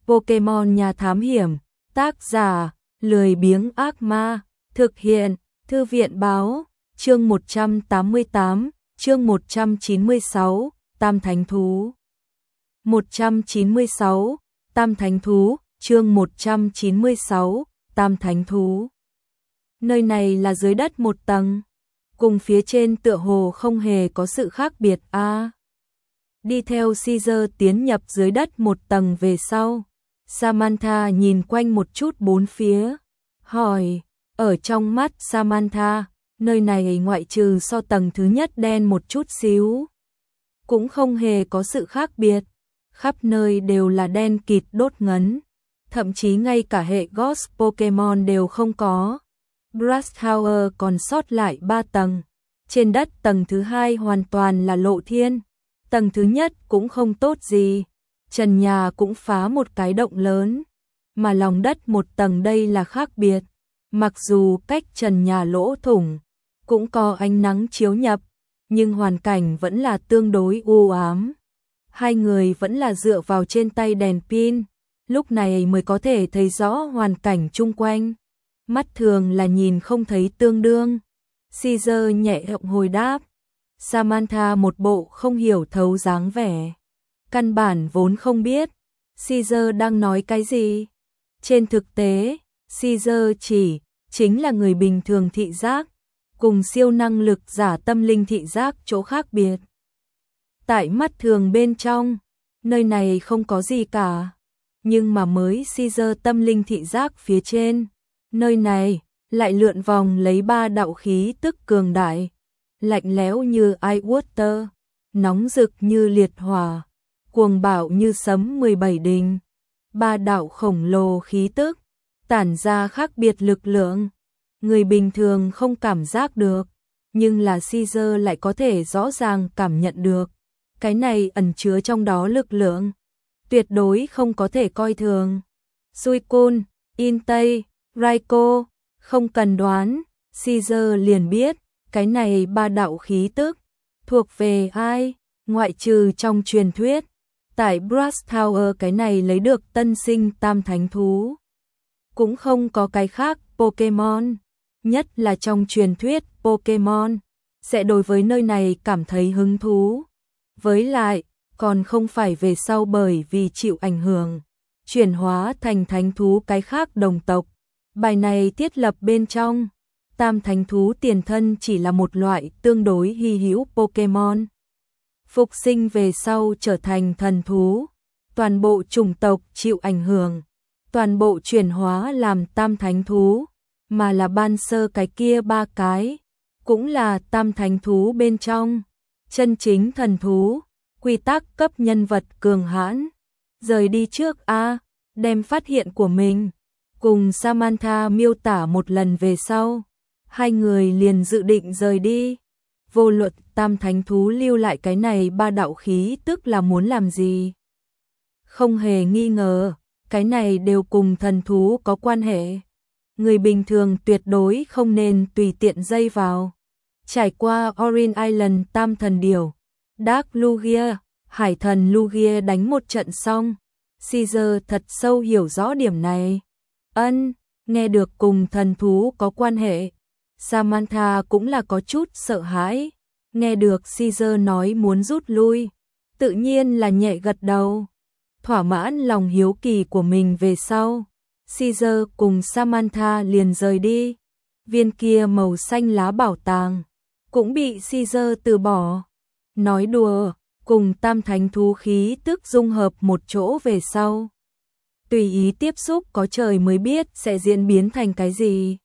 Pokemon nhà thám hiểm, tác giả, lười biếng ác ma, thực hiện, thư viện báo, chương 188, chương 196, Tam Thánh Thú. 196, Tam Thánh Thú, chương 196, Tam Thánh Thú. Nơi này là dưới đất một tầng, cùng phía trên tựa hồ không hề có sự khác biệt a. Đi theo Caesar tiến nhập dưới đất một tầng về sau, Samantha nhìn quanh một chút bốn phía, hỏi, ở trong mắt Samantha, nơi này ngoại trừ so tầng thứ nhất đen một chút xíu, cũng không hề có sự khác biệt, khắp nơi đều là đen kịt đốt ngấn, thậm chí ngay cả hệ Ghost Pokemon đều không có. Brass Tower còn sót lại 3 tầng, trên đất tầng thứ hai hoàn toàn là lộ thiên, tầng thứ nhất cũng không tốt gì, trần nhà cũng phá một cái động lớn, mà lòng đất một tầng đây là khác biệt, mặc dù cách trần nhà lỗ thủng, cũng có ánh nắng chiếu nhập, nhưng hoàn cảnh vẫn là tương đối u ám. Hai người vẫn là dựa vào trên tay đèn pin, lúc này mới có thể thấy rõ hoàn cảnh chung quanh. Mắt thường là nhìn không thấy tương đương. Caesar nhẹ giọng hồi đáp. Samantha một bộ không hiểu thấu dáng vẻ. Căn bản vốn không biết Caesar đang nói cái gì. Trên thực tế, Caesar chính là người bình thường thị giác, cùng siêu năng lực giả tâm linh thị giác chỗ khác biệt. Tại mắt thường bên trong, nơi này không có gì cả. Nhưng mà mới Caesar tâm linh thị giác phía trên, nơi này lại lượn vòng lấy 3 đạo khí tức cường đại, lạnh lẽo như ice water, nóng rực như liệt hỏa, cuồng bạo như sấm 17 đình. 3 đạo khổng lồ khí tức, tản ra khác biệt lực lượng, người bình thường không cảm giác được, nhưng là Caesar lại có thể rõ ràng cảm nhận được. Cái này ẩn chứa trong đó lực lượng, tuyệt đối không có thể coi thường. Suicune, Entei, Raikou, không cần đoán, Caesar liền biết, cái này 3 đạo khí tức, thuộc về ai, ngoại trừ trong truyền thuyết, tại Brass Tower cái này lấy được tân sinh Tam Thánh Thú. Cũng không có cái khác Pokemon, nhất là trong truyền thuyết Pokemon, sẽ đối với nơi này cảm thấy hứng thú. Với lại, còn không phải về sau bởi vì chịu ảnh hưởng, chuyển hóa thành thánh thú cái khác đồng tộc. Bài này thiết lập bên trong, Tam Thánh Thú tiền thân chỉ là một loại tương đối hy hữu Pokemon. Phục sinh về sau trở thành thần thú, toàn bộ chủng tộc chịu ảnh hưởng, toàn bộ chuyển hóa làm Tam Thánh Thú, mà là ban sơ cái kia 3 cái, cũng là Tam Thánh Thú bên trong, chân chính thần thú, quy tắc cấp nhân vật cường hãn. Rời đi trước đem phát hiện của mình cùng Samantha miêu tả một lần về sau, hai người liền dự định rời đi. Vô luận Tam Thánh Thú lưu lại cái này 3 đạo khí tức là muốn làm gì? Không hề nghi ngờ, cái này đều cùng thần thú có quan hệ. Người bình thường tuyệt đối không nên tùy tiện dây vào. Trải qua Orange Island Tam Thần Điểu, Dark Lugia, Hải Thần Lugia đánh một trận xong, Caesar thật sâu hiểu rõ điểm này. Nghe được cùng thần thú có quan hệ, Samantha cũng là có chút sợ hãi, nghe được Caesar nói muốn rút lui, tự nhiên là nhẹ gật đầu. Thỏa mãn lòng hiếu kỳ của mình về sau, Caesar cùng Samantha liền rời đi. Viên kia màu xanh lá bảo tàng cũng bị Caesar từ bỏ. Nói đùa, cùng Tam Thánh Thú khí tức dung hợp một chỗ về sau, tùy ý tiếp xúc có trời mới biết sẽ diễn biến thành cái gì.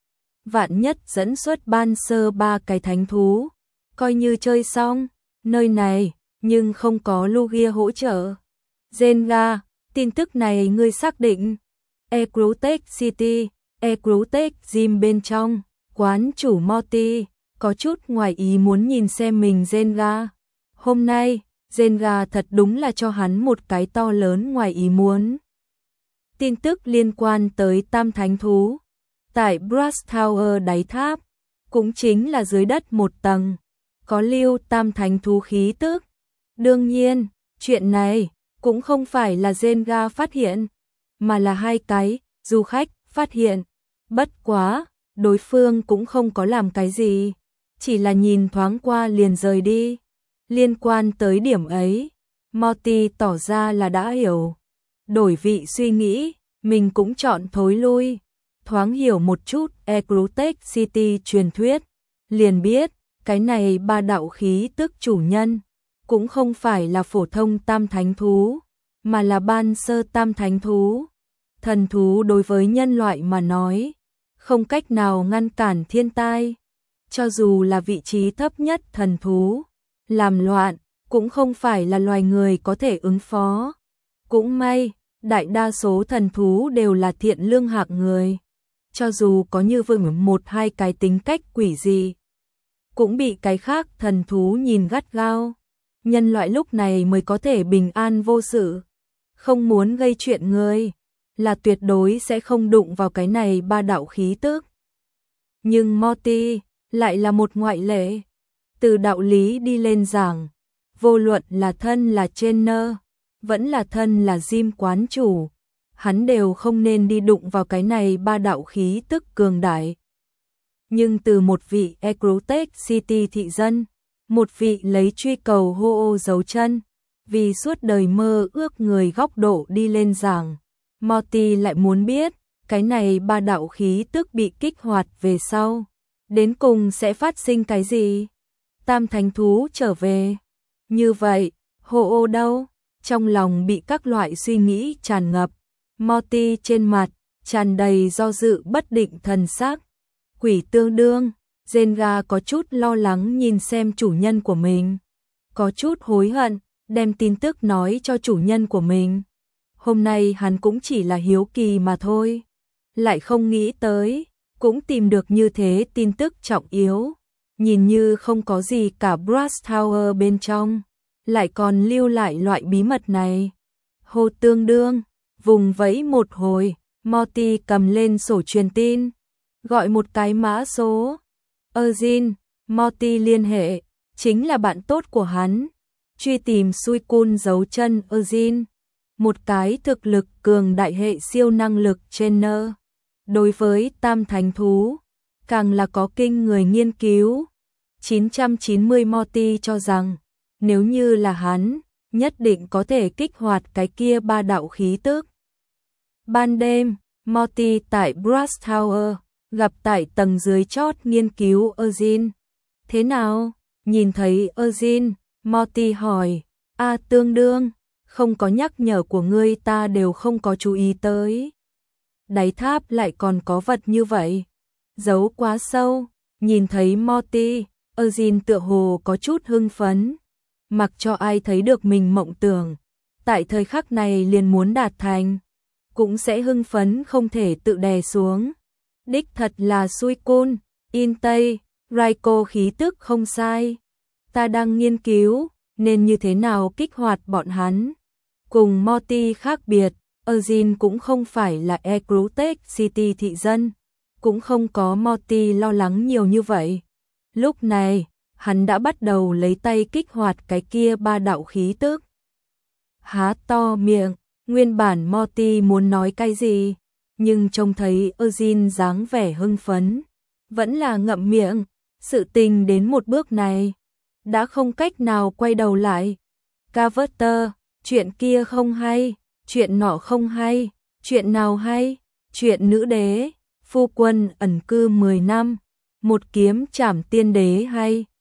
Vạn nhất dẫn xuất ban sơ 3 cái thánh thú, coi như chơi xong, nơi này, nhưng không có Lugia hỗ trợ. Zenga, tin tức này ngươi xác định. Ecruteak City, Ecruteak Gym bên trong, quán chủ Morty, có chút ngoài ý muốn nhìn xem mình Zenga. Hôm nay, Zenga thật đúng là cho hắn một cái to lớn ngoài ý muốn. Tin tức liên quan tới Tam Thánh Thú, tại Brass Tower đáy tháp, cũng chính là dưới đất một tầng, có lưu Tam Thánh Thú khí tức. Đương nhiên, chuyện này cũng không phải là Zenga phát hiện, mà là hai cái du khách phát hiện. Bất quá, đối phương cũng không có làm cái gì, chỉ là nhìn thoáng qua liền rời đi. Liên quan tới điểm ấy, Morty tỏ ra là đã hiểu. Đổi vị suy nghĩ, mình cũng chọn thối lui. Thoáng hiểu một chút Ecrutech City truyền thuyết, liền biết, cái này ba đạo khí tức chủ nhân, cũng không phải là phổ thông tam thánh thú, mà là ban sơ tam thánh thú. Thần thú đối với nhân loại mà nói, không cách nào ngăn cản thiên tai. Cho dù là vị trí thấp nhất thần thú, làm loạn, cũng không phải là loài người có thể ứng phó. Cũng may, đại đa số thần thú đều là thiện lương hạng người. Cho dù có như vừng một hai cái tính cách quỷ gì, cũng bị cái khác thần thú nhìn gắt gao. Nhân loại lúc này mới có thể bình an vô sự. Không muốn gây chuyện người, là tuyệt đối sẽ không đụng vào cái này ba đạo khí tức. Nhưng Morty lại là một ngoại lệ. Từ đạo lý đi lên giảng, vô luận là thân là trainer, vẫn là thân là gym quán chủ, hắn đều không nên đi đụng vào cái này ba đạo khí tức cường đại. Nhưng từ một vị Ecrutech City thị dân, một vị lấy truy cầu hô ô dấu chân, vì suốt đời mơ ước người góc độ đi lên giảng, Morty lại muốn biết, cái này ba đạo khí tức bị kích hoạt về sau, đến cùng sẽ phát sinh cái gì? Tam thánh thú trở về. Như vậy, hô ô đâu? Trong lòng bị các loại suy nghĩ tràn ngập, Morty trên mặt tràn đầy do dự bất định thần sắc. Quỷ tương đương, Zenga có chút lo lắng nhìn xem chủ nhân của mình, có chút hối hận, đem tin tức nói cho chủ nhân của mình. Hôm nay hắn cũng chỉ là hiếu kỳ mà thôi, lại không nghĩ tới, cũng tìm được như thế tin tức trọng yếu, nhìn như không có gì cả Brass Tower bên trong, lại còn lưu lại loại bí mật này. Hô tương đương, vùng vẫy một hồi, Morty cầm lên sổ truyền tin, gọi một cái mã số. Eugene, Morty liên hệ, chính là bạn tốt của hắn, truy tìm Suicune dấu chân Eugene, một cái thực lực cường đại hệ siêu năng lực trainer. Đối với tam thánh thú, càng là có kinh người nghiên cứu. 990 Morty cho rằng, nếu như là hắn, nhất định có thể kích hoạt cái kia ba đạo khí tức. Ban đêm, Morty tại Brass Tower, gặp tại tầng dưới chót nghiên cứu Eugene. Thế nào? Nhìn thấy Eugene, Morty hỏi, tương đương, không có nhắc nhở của ngươi ta đều không có chú ý tới. Đáy tháp lại còn có vật như vậy. Giấu quá sâu, nhìn thấy Morty, Eugene tựa hồ có chút hưng phấn. Mặc cho ai thấy được mình mộng tưởng, tại thời khắc này liền muốn đạt thành, cũng sẽ hưng phấn không thể tự đè xuống. Đích thật là Suicune, Intei, Raiko khí tức không sai. Ta đang nghiên cứu, nên như thế nào kích hoạt bọn hắn. Cùng Morty khác biệt, Eugene cũng không phải là Ecrutech City thị dân, cũng không có Morty lo lắng nhiều như vậy. Lúc này, hắn đã bắt đầu lấy tay kích hoạt cái kia ba đạo khí tức. Há to miệng, nguyên bản Morty muốn nói cái gì, nhưng trông thấy Eugene dáng vẻ hưng phấn, vẫn là ngậm miệng. Sự tình đến một bước này, đã không cách nào quay đầu lại. Carver, chuyện kia không hay, chuyện nọ không hay, chuyện nào hay? Chuyện nữ đế, phu quân ẩn cư 10 năm, một kiếm trảm tiên đế hay?